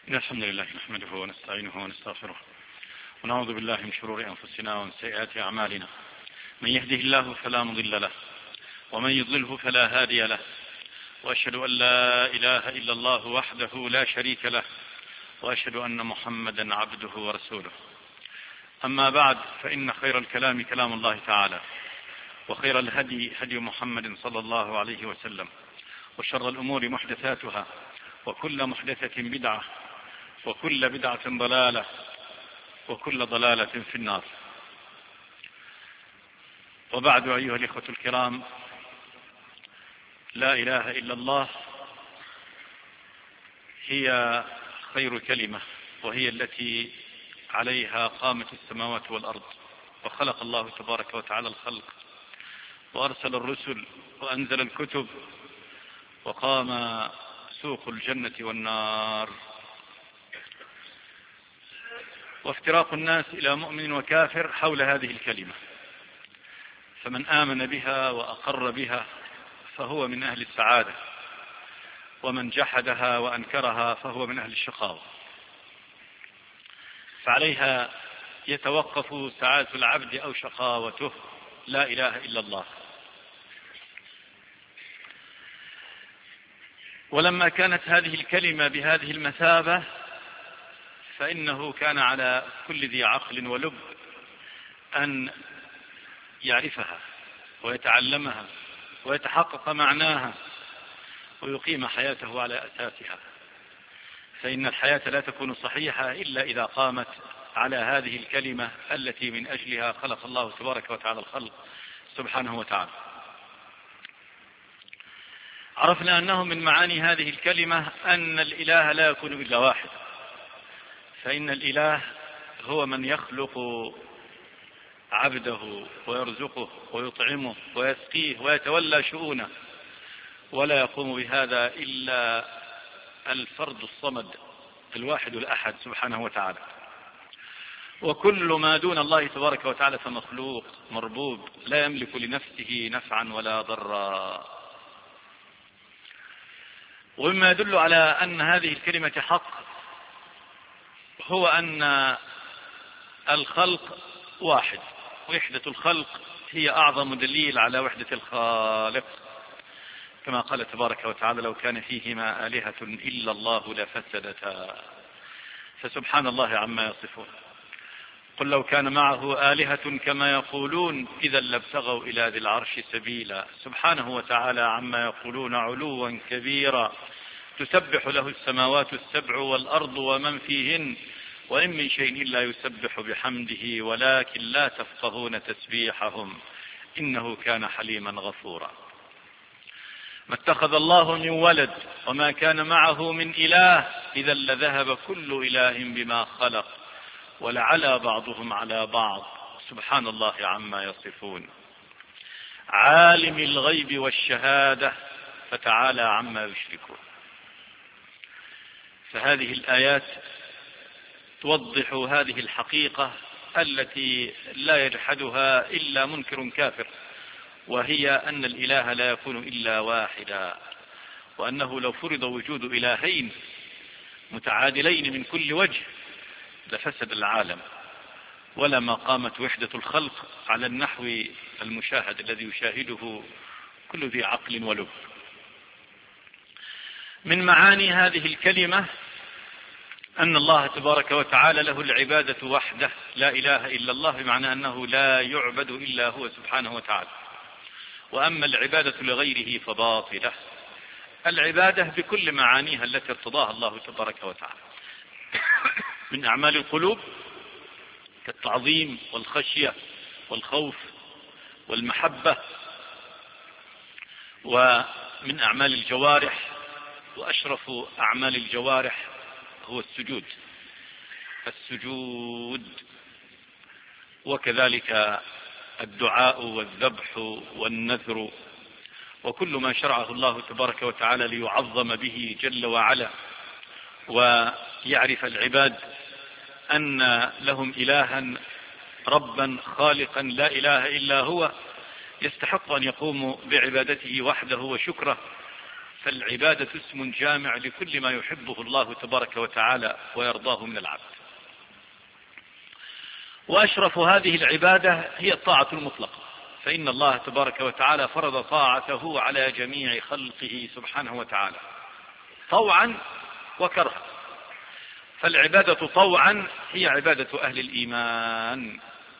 إن الحمد لله نحمده ونستعينه ونستغفره ونعوذ بالله من شرور أنفسنا ومن سيئات أعمالنا. من يهده الله فلا مضل له ومن يضلله فلا هادي له، وأشهد أن لا إله إلا الله وحده لا شريك له، وأشهد أن محمدا عبده ورسوله. أما بعد، فإن خير الكلام كلام الله تعالى، وخير الهدي هدي محمد صلى الله عليه وسلم، وشر الأمور محدثاتها، وكل محدثة بدعة، وكل بدعة ضلالة، وكل ضلالة في النار. وبعد، أيها الإخوة الكرام، لا إله إلا الله هي خير كلمة، وهي التي عليها قامت السماوات والأرض، وخلق الله تبارك وتعالى الخلق، وأرسل الرسل، وأنزل الكتب، وقام سوق الجنة والنار. وافتراق الناس إلى مؤمن وكافر حول هذه الكلمة، فمن آمن بها وأقر بها فهو من أهل السعادة، ومن جحدها وأنكرها فهو من أهل الشقاوة. فعليها يتوقف سعادة العبد أو شقاوته، لا إله إلا الله. ولما كانت هذه الكلمة بهذه المثابة، فإنه كان على كل ذي عقل ولب أن يعرفها ويتعلمها ويتحقق معناها ويقيم حياته على أساسها، فإن الحياة لا تكون صحيحة إلا إذا قامت على هذه الكلمة التي من أجلها خلق الله تبارك وتعالى الخلق سبحانه وتعالى. عرفنا أنه من معاني هذه الكلمة أن الإله لا يكون إلا واحد، فإن الإله هو من يخلق عبده ويرزقه ويطعمه ويسقيه ويتولى شؤونه، ولا يقوم بهذا إلا الفرد الصمد الواحد الأحد سبحانه وتعالى. وكل ما دون الله تبارك وتعالى فمخلوق مربوب لا يملك لنفسه نفعا ولا ضرا. ومما يدل على أن هذه الكلمة حق هو أن الخلق واحد، وحدة الخلق هي أعظم دليل على وحدة الخالق، كما قال تبارك وتعالى: لو كان فيهما آلهة إلا الله لفسدتا، فسبحان الله عما يصفون. قل لو كان معه آلهة كما يقولون إذا لابتغوا إلى ذي العرش سبيلا، سبحانه وتعالى عما يقولون علوا كبيرا، تسبح له السماوات السبع والأرض ومن فيهن، وإن من شيء إلا يسبح بحمده ولكن لا تفقهون تسبيحهم إنه كان حليما غفورا. ما اتخذ الله من ولد وما كان معه من إله إذا لذهب كل إله بما خلق ولعلى بعضهم على بعض، سبحان الله عما يصفون. عالم الغيب والشهادة فتعالى عما يشركون. فهذه الآيات توضح هذه الحقيقة التي لا يجحدها إلا منكر كافر، وهي أن الإله لا يكون إلا واحدا، وأنه لو فرض وجود إلهين متعادلين من كل وجه لفسد العالم، ولما قامت وحدة الخلق على النحو المشاهد الذي يشاهده كل ذي عقل ولب. من معاني هذه الكلمة أن الله تبارك وتعالى له العبادة وحده، لا إله إلا الله، بمعنى أنه لا يعبد إلا هو سبحانه وتعالى. وأما العبادة لغيره فباطلة. العبادة بكل معانيها التي ارتضاها الله تبارك وتعالى من أعمال القلوب كالتعظيم والخشية والخوف والمحبة، ومن أعمال الجوارح، وأشرف أعمال الجوارح هو السجود، وكذلك الدعاء والذبح والنذر، وكل ما شرعه الله تبارك وتعالى ليعظم به جل وعلا، ويعرف العباد أن لهم إلها ربا خالقا لا إله إلا هو يستحق أن يقوموا بعبادته وحده وشكره، فالعبادة اسم جامع لكل ما يحبه الله تبارك وتعالى ويرضاه من العبد. وأشرف هذه العبادة هي الطاعة المطلقة، فإن الله تبارك وتعالى فرض طاعته على جميع خلقه سبحانه وتعالى طوعا وكرها. فالعبادة طوعا هي عبادة أهل الإيمان،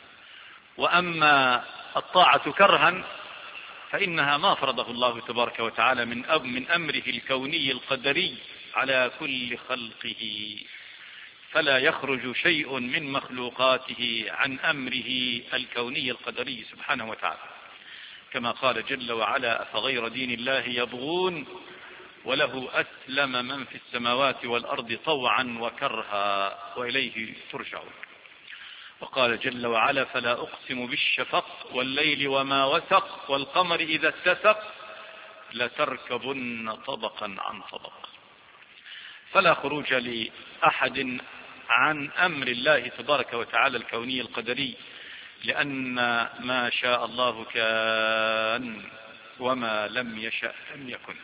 وأما الطاعة كرها فإنها ما فرضه الله تبارك وتعالى من أمره الكوني القدري على كل خلقه، فلا يخرج شيء من مخلوقاته عن أمره الكوني القدري سبحانه وتعالى، كما قال جل وعلا: أفغير دين الله يبغون وله أسلم من في السماوات والأرض طوعا وكرها وإليه ترجعون. وقال جل وعلا: فلا أقسم بالشفق والليل وما وسق والقمر إذا اتسق لتركبن طبقا عن طبق. فلا خروج لأحد عن أمر الله تبارك وتعالى الكوني القدري، لأن ما شاء الله كان وما لم يشأ لم يكن،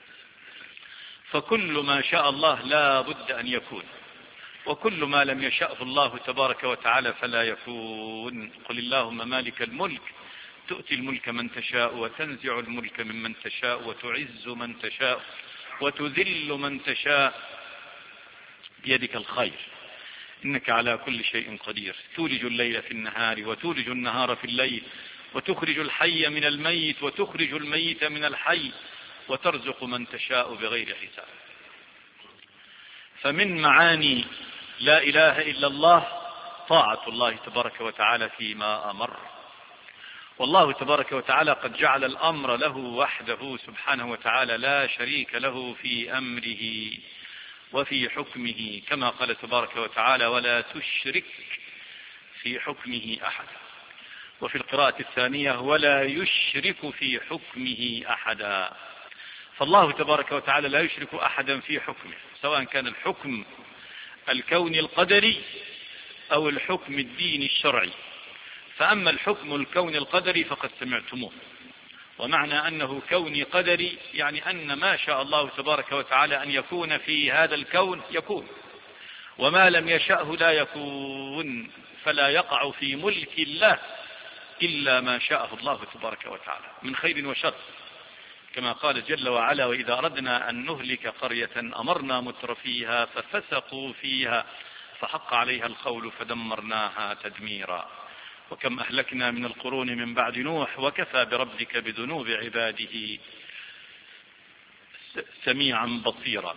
فكل ما شاء الله لا بد أن يكون، وكل ما لم يشأه الله تبارك وتعالى فلا يكون. قل اللهم مالك الملك تؤتي الملك من تشاء وتنزع الملك ممن تشاء وتعز من تشاء وتذل من تشاء بيدك الخير إنك على كل شيء قدير. تولج الليل في النهار وتولج النهار في الليل وتخرج الحي من الميت وتخرج الميت من الحي وترزق من تشاء بغير حساب. فمن معاني لا إله إلا الله طاعة الله تبارك وتعالى فيما أمر. والله تبارك وتعالى قد جعل الأمر له وحده سبحانه وتعالى لا شريك له في أمره وفي حكمه، كما قال تبارك وتعالى: ولا تشرك في حكمه أحدا. وفي القراءة الثانية: ولا يشرك في حكمه أحدا. فالله تبارك وتعالى لا يشرك أحدا في حكمه، سواء كان الحكم الكوني القدري أو الحكم الديني الشرعي. فأما الحكم الكوني القدري فقد سمعتموه، ومعنى أنه كوني قدري يعني أن ما شاء الله تبارك وتعالى أن يكون في هذا الكون يكون، وما لم يشأه لا يكون، فلا يقع في ملك الله إلا ما شاءه الله تبارك وتعالى من خير وشر، كما قال جل وعلا: وإذا أردنا أن نهلك قرية أمرنا مترفيها ففسقوا فيها فحق عليها القول فدمرناها تدميرا. وكم أهلكنا من القرون من بعد نوح وكفى بربك بذنوب عباده سميعا بصيرا.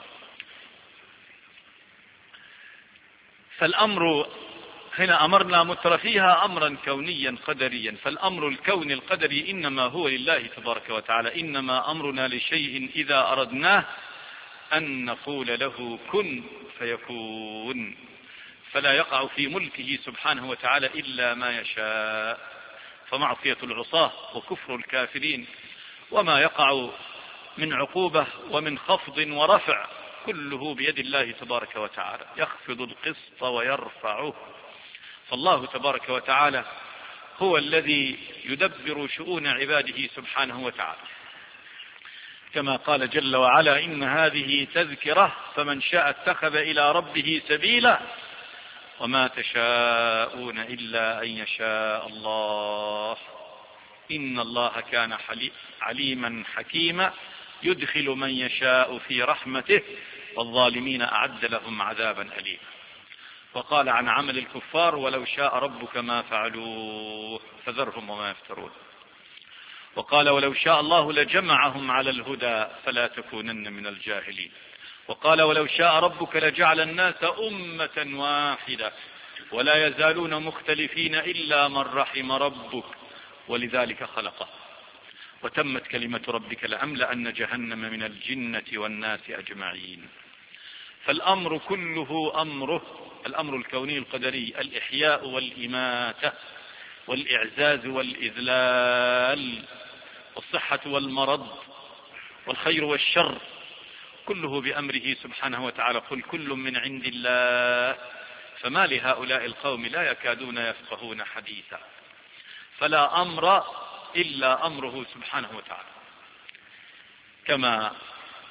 فالأمر هنا أمرنا مترفيها أمرا كونيا قدريا، فالأمر الكوني القدري إنما هو لله تبارك وتعالى. إنما أمرنا لشيء إذا أردناه أن نقول له كن فيكون، فلا يقع في ملكه سبحانه وتعالى إلا ما يشاء. فمعصية العصاة وكفر الكافرين وما يقع من عقوبة ومن خفض ورفع كله بيد الله تبارك وتعالى، يخفض القسط ويرفعه. فالله تبارك وتعالى هو الذي يدبر شؤون عباده سبحانه وتعالى، كما قال جل وعلا: إن هذه تذكرة فمن شاء اتخذ إلى ربه سبيلا وما تشاءون إلا أن يشاء الله إن الله كان عليما حكيما يدخل من يشاء في رحمته والظالمين أعد لهم عذابا أليما. وقال عن عمل الكفار: ولو شاء ربك ما فعلوه فذرهم وما يفترون. وقال: ولو شاء الله لجمعهم على الهدى فلا تكونن من الجاهلين. وقال: ولو شاء ربك لجعل الناس أمة واحدة ولا يزالون مختلفين إلا من رحم ربك ولذلك خلقه وتمت كلمة ربك لأملأن جهنم من الجنة والناس أجمعين. فالأمر كله أمره، الأمر الكوني القدري: الإحياء والإماتة والإعزاز والإذلال والصحة والمرض والخير والشر، كله بأمره سبحانه وتعالى. قل كل من عند الله فما لهؤلاء القوم لا يكادون يفقهون حديثا. فلا أمر إلا أمره سبحانه وتعالى، كما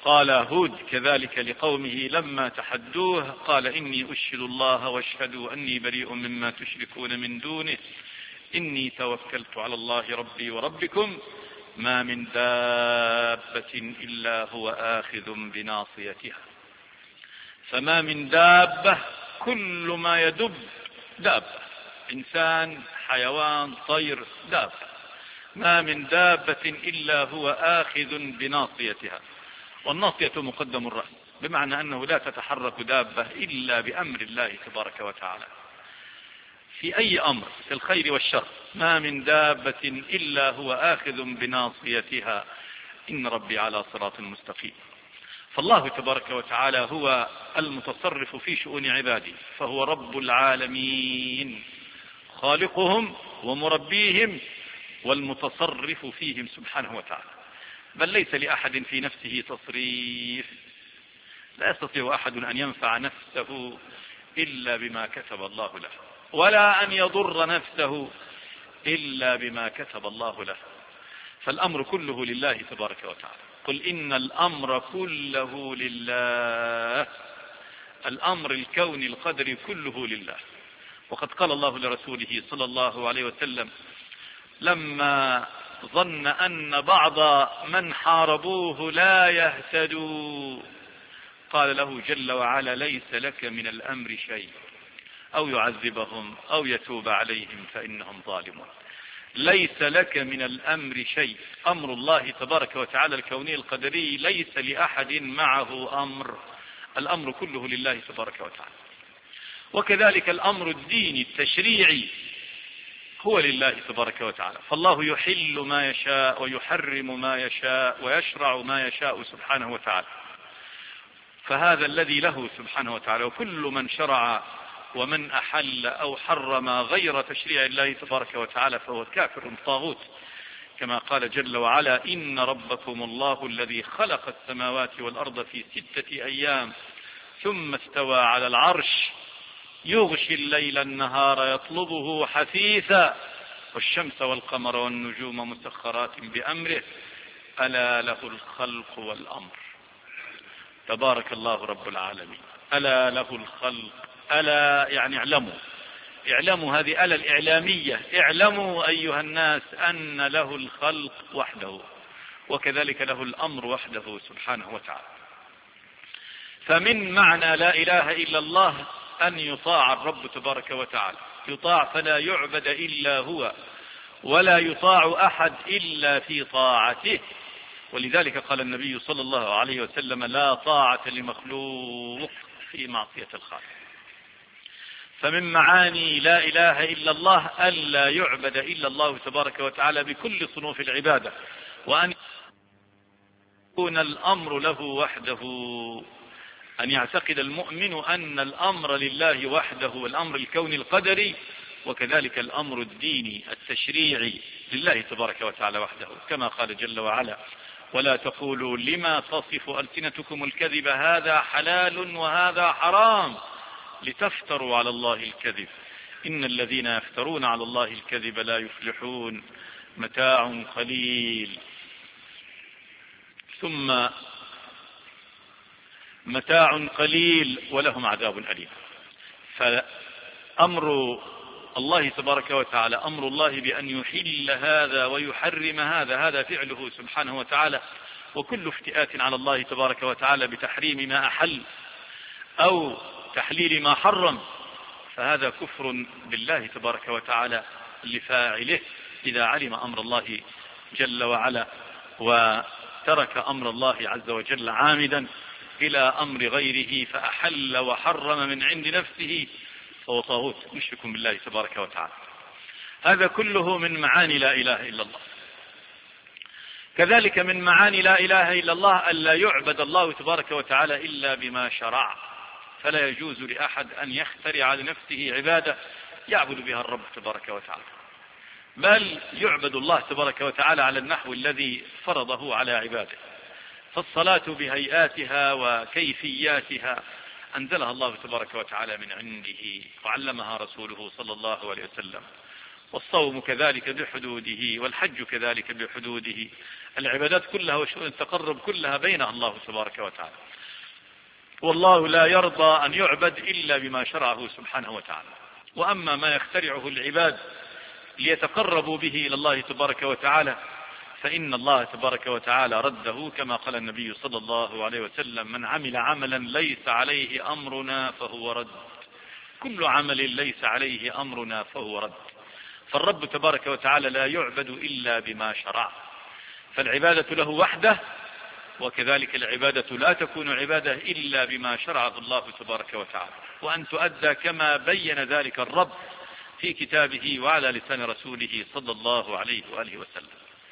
قال هود كذلك لقومه لما تحدوه قال إني أشهد الله واشهدوا أني بريء مما تشركون من دونه إني توكلت على الله ربي وربكم ما من دابة إلا هو آخذ بناصيتها. فما من دابة، كل ما يدب دابة، إنسان، حيوان، طير، دابة. ما من دابة إلا هو آخذ بناصيتها. والناصية مقدم الرأس، بمعنى أنه لا تتحرك دابة إلا بأمر الله تبارك وتعالى في أي أمر، في الخير والشر. ما من دابة إلا هو آخذ بناصيتها إن ربي على صراط مستقيم. فالله تبارك وتعالى هو المتصرف في شؤون عباده، فهو رب العالمين، خالقهم ومربيهم والمتصرف فيهم سبحانه وتعالى. بل ليس لأحد في نفسه تصريف، لا يستطيع أحد أن ينفع نفسه إلا بما كتب الله له، ولا أن يضر نفسه إلا بما كتب الله له. فالأمر كله لله تبارك وتعالى. قل إن الأمر كله لله، الأمر الكوني القدري كله لله. وقد قال الله لرسوله صلى الله عليه وسلم لما ظن أن بعض من حاربوه لا يهتدوا قال له جل وعلا ليس لك من الأمر شيء أو يعذبهم أو يتوب عليهم فإنهم ظالمون. ليس لك من الأمر شيء. أمر الله تبارك وتعالى الكوني القدري ليس لأحد معه أمر، الأمر كله لله تبارك وتعالى. وكذلك الأمر الديني التشريعي هو لله تبارك وتعالى. فالله يحل ما يشاء ويحرم ما يشاء ويشرع ما يشاء سبحانه وتعالى، فهذا الذي له سبحانه وتعالى. وكل من شرع ومن أحل أو حرم غير تشريع الله تبارك وتعالى فهو كافر طاغوت، كما قال جل وعلا إن ربكم الله الذي خلق السماوات والأرض في 6 أيام ثم استوى على العرش يغشي الليل النهار يطلبه حثيثا والشمس والقمر والنجوم مسخرات بأمره ألا له الخلق والأمر. تبارك الله رب العالمين. ألا له الخلق، ألا يعني اعلموا هذه ألا الإعلامية، اعلموا أيها الناس أن له الخلق وحده وكذلك له الأمر وحده سبحانه وتعالى. فمن معنى لا إله إلا الله أن يطاع الرب تبارك وتعالى، يطاع فلا يعبد إلا هو ولا يطاع أحد إلا في طاعته. ولذلك قال النبي صلى الله عليه وسلم لا طاعة لمخلوق في معصية الخالق. فمن معاني لا إله إلا الله ألا يعبد إلا الله تبارك وتعالى بكل صنوف العبادة، وأن يكون الأمر له وحده، أن يعتقد المؤمن أن الأمر لله وحده، والأمر الكوني القدري وكذلك الأمر الديني التشريعي لله تبارك وتعالى وحده، كما قال جل وعلا ولا تقولوا لما تصف ألسنتكم الكذب هذا حلال وهذا حرام لتفتروا على الله الكذب إن الذين يفترون على الله الكذب لا يفلحون متاع قليل ثم متاع قليل ولهم عذاب أليم. فأمر الله تبارك وتعالى أمر الله بأن يحل هذا ويحرم هذا، هذا فعله سبحانه وتعالى. وكل افتئات على الله تبارك وتعالى بتحريم ما أحل أو تحليل ما حرم فهذا كفر بالله تبارك وتعالى لفاعله إذا علم أمر الله جل وعلا وترك أمر الله عز وجل عامدا إلى أمر غيره فأحل وحرم من عند نفسه فهو طاغوت مشرك بالله تبارك وتعالى. هذا كله من معاني لا إله إلا الله. كذلك من معاني لا إله إلا الله ألا يعبد الله تبارك وتعالى إلا بما شرع، فلا يجوز لأحد أن يخترع لنفسه عبادة يعبد بها الرب تبارك وتعالى، بل يعبد الله تبارك وتعالى على النحو الذي فرضه على عباده. فالصلاة بهيئاتها وكيفياتها أنزلها الله تبارك وتعالى من عنده وعلمها رسوله صلى الله عليه وسلم، والصوم كذلك بحدوده، والحج كذلك بحدوده. العبادات كلها وشؤون التقرب كلها بينها الله تبارك وتعالى. والله لا يرضى أن يعبد إلا بما شرعه سبحانه وتعالى. وأما ما يخترعه العباد ليتقربوا به إلى الله تبارك وتعالى فإن الله تبارك وتعالى رده، كما قال النبي صلى الله عليه وسلم: من عمل عملا ليس عليه أمرنا فهو رد. كل عمل ليس عليه أمرنا فهو رد. فالرب تبارك وتعالى لا يعبد إلا بما شرع، فالعبادة له وحده، وكذلك العبادة لا تكون عبادة إلا بما شرعه الله تبارك وتعالى، وأن تؤدى كما بين ذلك الرب في كتابه وعلى لسان رسوله صلى الله عليه وآله وسلم.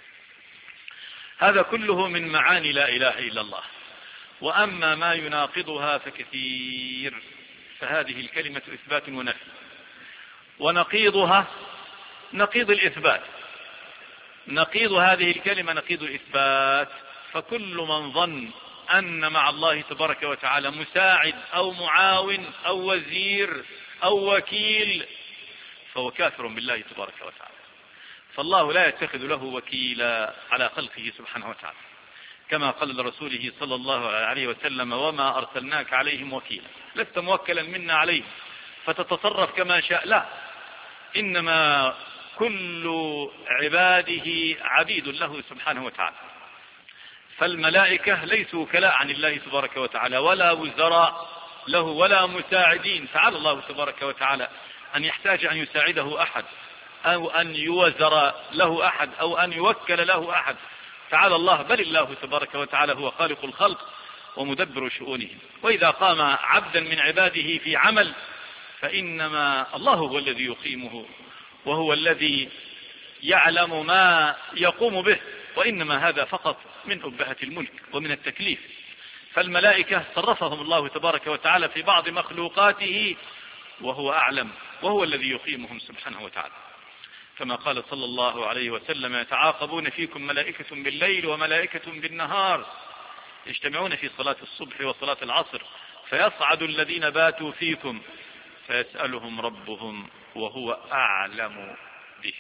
هذا كله من معاني لا إله إلا الله. وأما ما يناقضها فكثير، فهذه الكلمة إثبات ونفي، ونقيضها نقيض الإثبات. نقيض هذه الكلمة نقيض الإثبات. فكل من ظن أن مع الله تبارك وتعالى مساعد أو معاون أو وزير أو وكيل فهو كافر بالله تبارك وتعالى. فالله لا يتخذ له وكيلا على خلقه سبحانه وتعالى، كما قال لرسوله صلى الله عليه وسلم: وما أرسلناك عليهم وكيلا. لست موكلا منا عليهم فتتصرف كما شاء، لا، إنما كل عباده عبيد له سبحانه وتعالى. فالملائكة ليسوا وكلاء عن الله تبارك وتعالى، ولا وزراء له، ولا مساعدين. تعالى الله تبارك وتعالى أن يحتاج أن يساعده أحد، أو أن يوزر له أحد، أو أن يوكل له أحد. تعالى الله، بل الله تبارك وتعالى هو خالق الخلق ومدبر شؤونهم. وإذا قام عبدا من عباده في عمل فإنما الله هو الذي يقيمه، وهو الذي يعلم ما يقوم به، وإنما هذا فقط من أبهة الملك ومن التكليف. فالملائكة صرفهم الله تبارك وتعالى في بعض مخلوقاته وهو أعلم، وهو الذي يقيمهم سبحانه وتعالى، كما قال صلى الله عليه وسلم: يتعاقبون فيكم ملائكة بالليل وملائكة بالنهار، يجتمعون في صلاة الصبح وصلاة العصر، فيصعد الذين باتوا فيكم فيسألهم ربهم وهو أعلم به: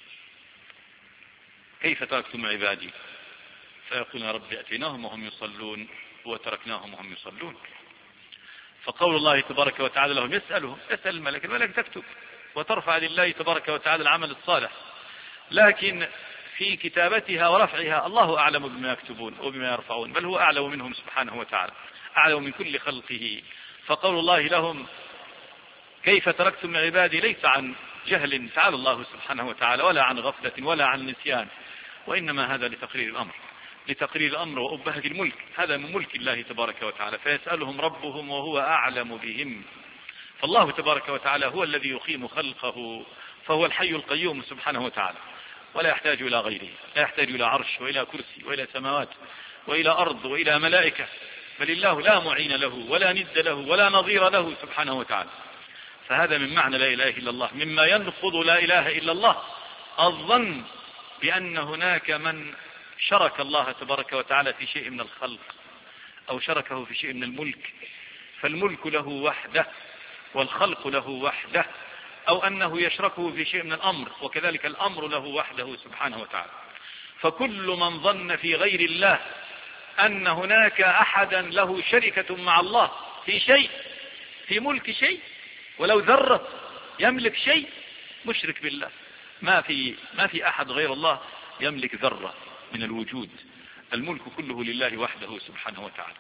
كيف تركتم عبادي؟ فيقول: يا رب أتيناهم وهم يصلون وتركناهم وهم يصلون. فقول الله تبارك وتعالى لهم: يسأل الملك، الملك تكتب وترفع لله تبارك وتعالى العمل الصالح، لكن في كتابتها ورفعها الله أعلم بما يكتبون وبما يرفعون، بل هو أعلم منهم سبحانه وتعالى، أعلم من كل خلقه. فقول الله لهم: كيف تركتم عبادي؟ ليس عن جهل تعالى الله سبحانه وتعالى، ولا عن غفلة ولا عن نسيان، وإنما هذا لتقرير الأمر، لتقرير الأمر وأبهة الملك. هذا من ملك الله تبارك وتعالى. فيسألهم ربهم وهو أعلم بهم. فالله تبارك وتعالى هو الذي يقيم خلقه، فهو الحي القيوم سبحانه وتعالى، ولا يحتاج إلى غيره، لا يحتاج إلى عرش وإلى كرسي وإلى سماوات وإلى أرض وإلى ملائكة، بل الله لا معين له ولا ند له ولا نظير له سبحانه وتعالى. فهذا من معنى لا إله إلا الله. مما ينقض لا إله إلا الله الظن بأن هناك من شرك الله تبارك وتعالى في شيء من الخلق، أو شركه في شيء من الملك، فالملك له وحده والخلق له وحده، أو أنه يشركه في شيء من الأمر، وكذلك الأمر له وحده سبحانه وتعالى. فكل من ظن في غير الله أن هناك أحدا له شركة مع الله في شيء، في ملك شيء ولو ذرة، يملك شيء، مشرك بالله. ما في أحد غير الله يملك ذرة من الوجود. الملك كله لله وحده سبحانه وتعالى.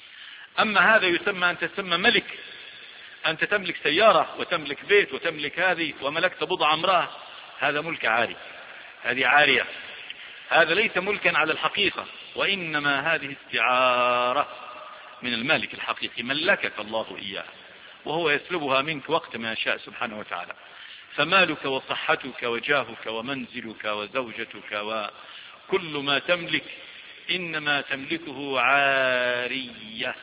أما هذا يسمى أن تسمى ملك، أنت تملك سيارة وتملك بيت وتملك هذه وملكت بضع امرأة، هذا ملك عاري، هذه عارية، هذا ليس ملكا على الحقيقة، وإنما هذه استعارة من المالك الحقيقي، ملكك الله إياه وهو يسلبها منك وقت ما يشاء سبحانه وتعالى. فمالك وصحتك وجاهك ومنزلك وزوجتك وكل ما تملك إنما تملكه عارية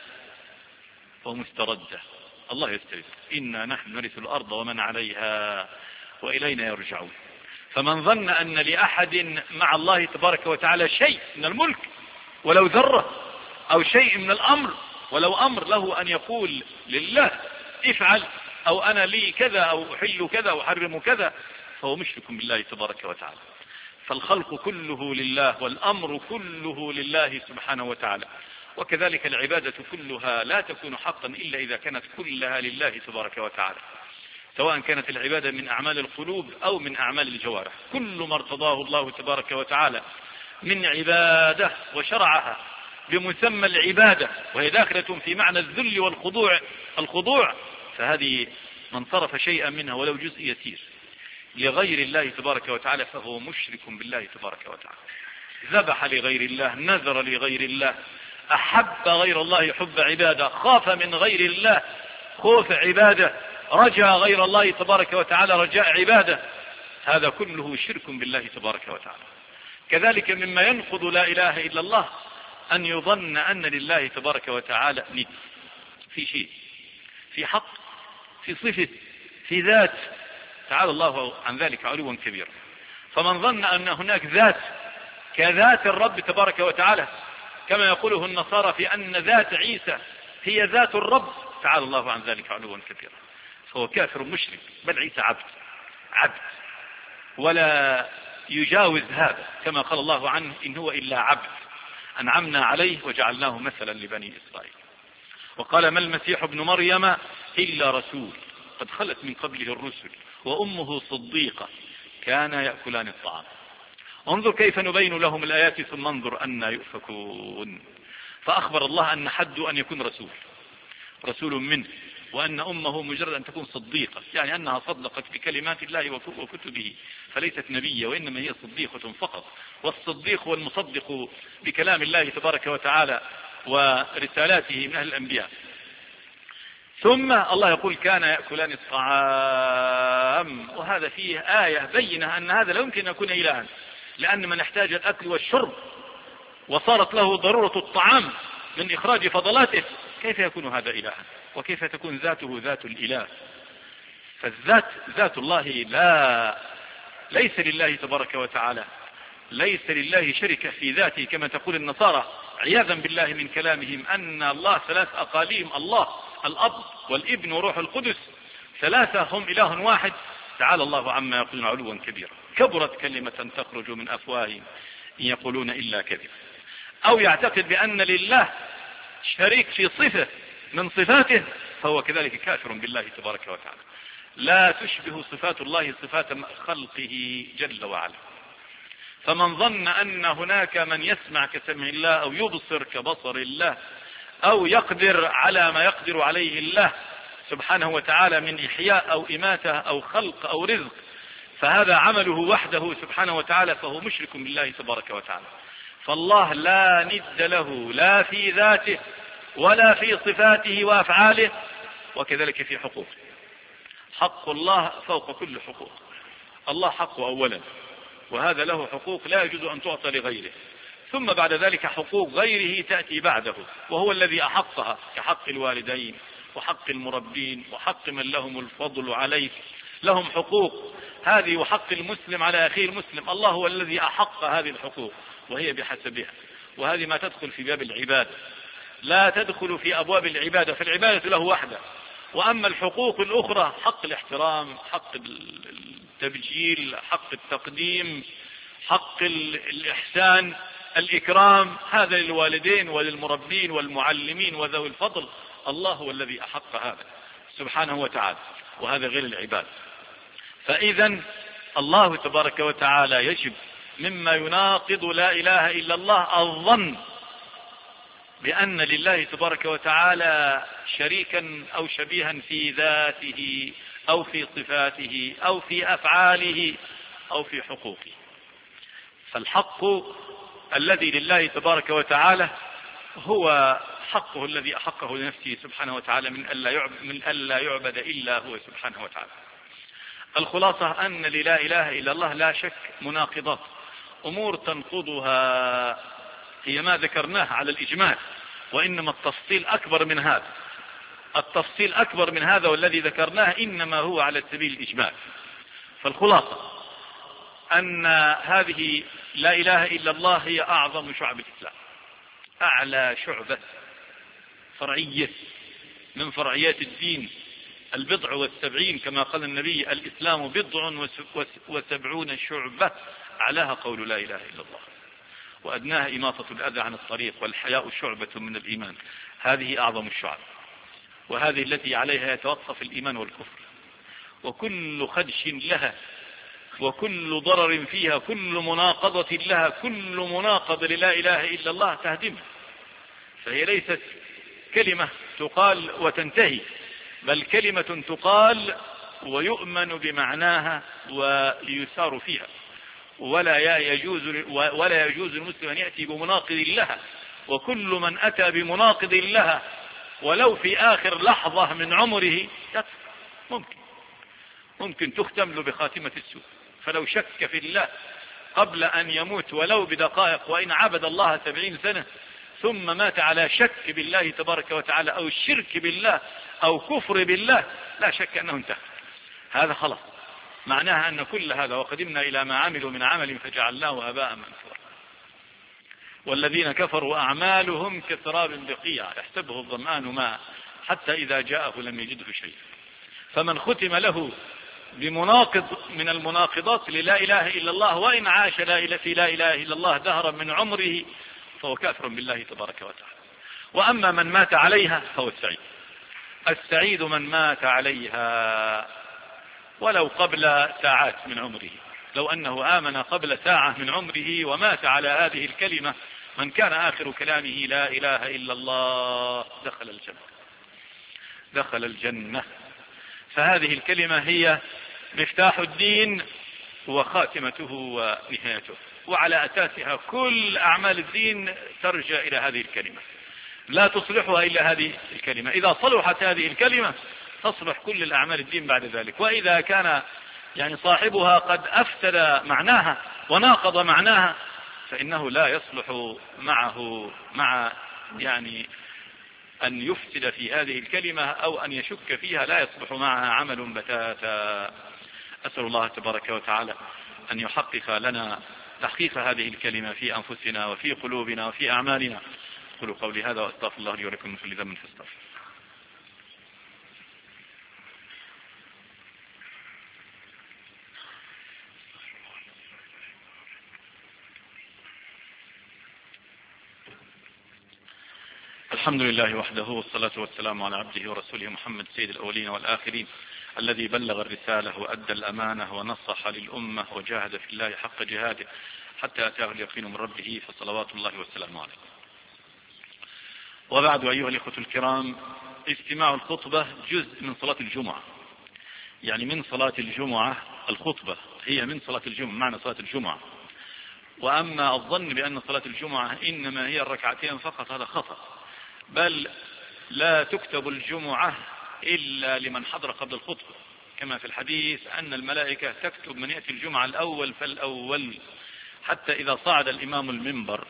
ومستردة. الله يسترد: إنا نحن نرث الأرض ومن عليها وإلينا يرجعون. فمن ظن أن لأحد مع الله تبارك وتعالى شيء من الملك ولو ذرة، أو شيء من الأمر ولو أمر له أن يقول لله افعل، أو أنا لي كذا، أو أحل كذا أو أحرم كذا، فهو مشرك بالله تبارك وتعالى. فالخلق كله لله والأمر كله لله سبحانه وتعالى، وكذلك العبادة كلها لا تكون حقا إلا إذا كانت كلها لله تبارك وتعالى، سواء كانت العبادة من أعمال القلوب أو من أعمال الجوارح. كل ما ارتضاه الله تبارك وتعالى من عبادة وشرعها بمسمى العبادة وهي داخلة في معنى الذل والخضوع، فهذه من صرف شيئا منها ولو جزء يسير لغير الله تبارك وتعالى فهو مشرك بالله تبارك وتعالى. ذبح لغير الله، نذر لغير الله، أحب غير الله حب عبادة، خاف من غير الله خوف عبادة، رجاء غير الله تبارك وتعالى رجاء عبادة، هذا كله شرك بالله تبارك وتعالى. كذلك مما ينقض لا إله إلا الله أن يظن أن لله تبارك وتعالى ند في شيء، في حق، في صفة، في ذات، تعالى الله عن ذلك علوا كبيرا. فمن ظن أن هناك ذات كذات الرب تبارك وتعالى كما يقوله النصارى في أن ذات عيسى هي ذات الرب، تعالى الله عن ذلك علوا كبيرا، فهو كافر مشرك. بل عيسى عبد ولا يجاوز هذا، كما قال الله عنه إن هو إلا عبد أنعمنا عليه وجعلناه مثلا لبني إسرائيل. وقال ما المسيح ابن مريم إلا رسول قد خلت من قبله الرسل وأمه صديقة كان يأكلان الطعام. انظر كيف نبين لهم الآيات ثم انظر أن يؤفكون. فأخبر الله أن حد أن يكون رسول منه، وأن أمه مجرد أن تكون صديقة، يعني أنها صدقت بكلمات الله وكتبه فليست نبية وإنما هي صديقة فقط. والصديق هو المصدق بكلام الله تبارك وتعالى ورسالاته من أهل الأنبياء. ثم الله يقول كان يأكلان الطعام، وهذا فيه آية بينة أن هذا لا يمكن أن يكون إلها، لأن من احتاج الأكل والشرب وصارت له ضرورة الطعام من إخراج فضلاته كيف يكون هذا إلها؟ وكيف تكون ذاته ذات الإله؟ فالذات ذات الله ليس لله تبارك وتعالى، ليس لله شركة في ذاته كما تقول النصارى عياذا بالله من كلامهم أن الله ثلاث أقاليم، الله الأب والابن وروح القدس ثلاثة هم إله واحد، تعالى الله عما يقولون علوا كبيرا. كبرت كلمة تخرج من أفواههم إن يقولون إلا كذب. أو يعتقد بأن لله شريك في صفة من صفاته فهو كذلك كافر بالله تبارك وتعالى. لا تشبه صفات الله صفات خلقه جل وعلا. فمن ظن أن هناك من يسمع كسمع الله أو يبصر كبصر الله أو يقدر على ما يقدر عليه الله سبحانه وتعالى من إحياء أو إماتة أو خلق أو رزق، فهذا عمله وحده سبحانه وتعالى فهو مشرك بالله تبارك وتعالى. فالله لا ند له لا في ذاته ولا في صفاته وأفعاله، وكذلك في حقوقه. حق الله فوق كل حقوق. الله حق أولا، وهذا له حقوق لا يجوز أن تعطى لغيره، ثم بعد ذلك حقوق غيره تأتي بعده وهو الذي أحقها كحق الوالدين وحق المربين وحق من لهم الفضل عليك، لهم حقوق هذه، وحق المسلم على أخيه المسلم. الله هو الذي أحق هذه الحقوق وهي بحسبها، وهذه ما تدخل في باب العبادة، لا تدخل في أبواب العبادة، فالعبادة له وحده. وأما الحقوق الأخرى حق الاحترام، حق التبجيل، حق التقديم، حق الإحسان، الإكرام، هذا للوالدين وللمربين والمعلمين وذوي الفضل. الله هو الذي أحق هذا سبحانه وتعالى، وهذا غير العباد. فإذا الله تبارك وتعالى يجب مما يناقض لا إله إلا الله الظن بأن لله تبارك وتعالى شريكا أو شبيها في ذاته أو في صفاته أو في أفعاله أو في حقوقه. فالحق الذي لله تبارك وتعالى هو حقه الذي أحقه لنفسه سبحانه وتعالى من ألا يعبد إلا هو سبحانه وتعالى. الخلاصة أن لا إله إلا الله لا شك مناقضات، أمور تنقضها هي ما ذكرناه على الإجمال، وإنما التفصيل أكبر من هذا. التفصيل أكبر من هذا، والذي ذكرناه إنما هو على سبيل الإجمال. فالخلاصة أن هذه لا إله إلا الله هي أعظم شعب الإسلام، أعلى شعبة فرعية من فرعيات الدين البضع والسبعين كما قال النبي: الإسلام بضع وسبعون شعبة، أعلاها قول لا إله إلا الله، وأدناها إماطة الأذى عن الطريق، والحياء شعبة من الإيمان. هذه أعظم الشعب، وهذه التي عليها يتوقف الإيمان والكفر، وكل خدش لها وكل ضرر فيها، كل مناقضة لها، كل مناقضة للا إله إلا الله تهدمها. فهي ليست كلمة تقال وتنتهي، بل كلمة تقال ويؤمن بمعناها ويسار فيها، ولا يجوز المسلم أن يأتي بمناقض لها، وكل من أتى بمناقض لها ولو في آخر لحظة من عمره ممكن تختم له بخاتمة السوء. فلو شك في الله قبل أن يموت ولو بدقائق، وإن عبد الله 70 سنة ثم مات على شك بالله تبارك وتعالى أو الشرك بالله أو كفر بالله، لا شك أنه انتهى. هذا خلاص معناها أن كل هذا وقدمنا إلى ما عملوا من عمل فجعلناه هباء منثورا. والذين كفروا أعمالهم كسراب بقيع يحسبه الظمآن ماء حتى إذا جاءه لم يجده شيء. فمن ختم له بمناقض من المناقضات للا إله إلا الله، وإن عاش في لا إله إلا الله دهرا من عمره، فهو كافر بالله تبارك وتعالى. وأما من مات عليها فهو السعيد. السعيد من مات عليها ولو قبل ساعات من عمره، لو أنه آمن قبل ساعة من عمره ومات على هذه الكلمة، من كان آخر كلامه لا إله إلا الله دخل الجنة. فهذه الكلمة هي مفتاح الدين وخاتمته ونهايته، وعلى أساسها كل أعمال الدين ترجع إلى هذه الكلمة، لا تصلحها إلا هذه الكلمة. إذا صلحت هذه الكلمة تصلح كل الأعمال الدين بعد ذلك. وإذا كان صاحبها قد أفسد معناها وناقض معناها، فإنه لا يصلح معه أن يفسد في هذه الكلمة أو أن يشك فيها، لا يصلح معها عمل بتاتا. أسأل الله تبارك وتعالى أن يحقق لنا تحقيق هذه الكلمة في أنفسنا وفي قلوبنا وفي أعمالنا. أقول قولي هذا وأستغفر الله لي ولكم من كل ذنب فاستغفروه. الحمد لله وحده، والصلاة والسلام على عبده ورسوله محمد سيد الأولين والآخرين، الذي بلغ الرسالة وأدى الأمانة ونصح للأمة وجاهد في الله حق جهاده حتى أتاه اليقين من ربه، فصلوات الله والسلام عليه. وبعد، أيها الإخوة الكرام، استماع الخطبة جزء من صلاة الجمعة، من صلاة الجمعة. الخطبة هي من صلاة الجمعة، معنى صلاة الجمعة. وأما الظن بأن صلاة الجمعة إنما هي الركعتين فقط، هذا خطأ، بل لا تكتب الجمعة إلا لمن حضر قبل الخطبة، كما في الحديث أن الملائكة تكتب من يأتي الجمعة الأول فالأول، حتى إذا صعد الإمام المنبر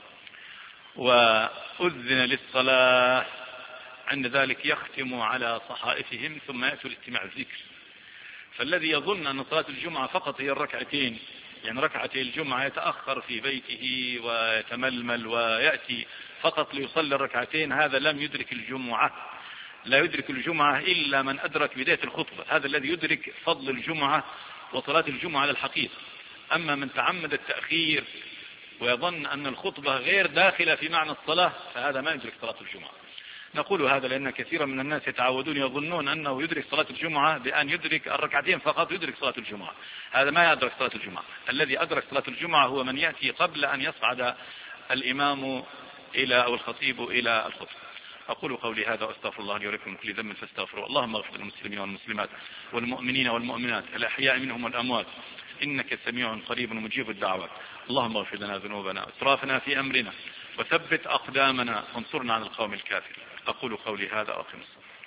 وأذن للصلاة عند ذلك يختم على صحائفهم ثم يأتوا لاستماع الذكر. فالذي يظن أن صلاة الجمعة فقط هي الركعتين، ركعتي الجمعة، يتأخر في بيته ويتململ ويأتي فقط ليصلي الركعتين، هذا لم يدرك الجمعة. لا يدرك الجمعة إلا من أدرك بداية الخطبة، هذا الذي يدرك فضل الجمعة وصلاة الجمعة على الحقيقة. أما من تعمد التأخير ويظن أن الخطبة غير داخلة في معنى الصلاة، فهذا ما يدرك صلاة الجمعة. نقول هذا لأن كثيرا من الناس يتعودون يظنون أنه يدرك صلاة الجمعة بأن يدرك الركعتين فقط، يدرك صلاة الجمعة. هذا ما يدرك صلاة الجمعة. الذي أدرك صلاة الجمعة هو من يأتي قبل أن يصعد الإمام أو الخطيب إلى الخطبة. أقول قولي هذا وأستغفر الله لي ولكم من كل ذنب فاستغفروه. اللهم اغفر للمسلمين والمسلمات والمؤمنين والمؤمنات الأحياء منهم والأموات، إنك سميع قريب مجيب الدعوات. اللهم اغفر لنا ذنوبنا وإسرافنا في أمرنا وثبت أقدامنا وانصرنا على القوم الكافرين. أقول قولي هذا وأقم الصلاة.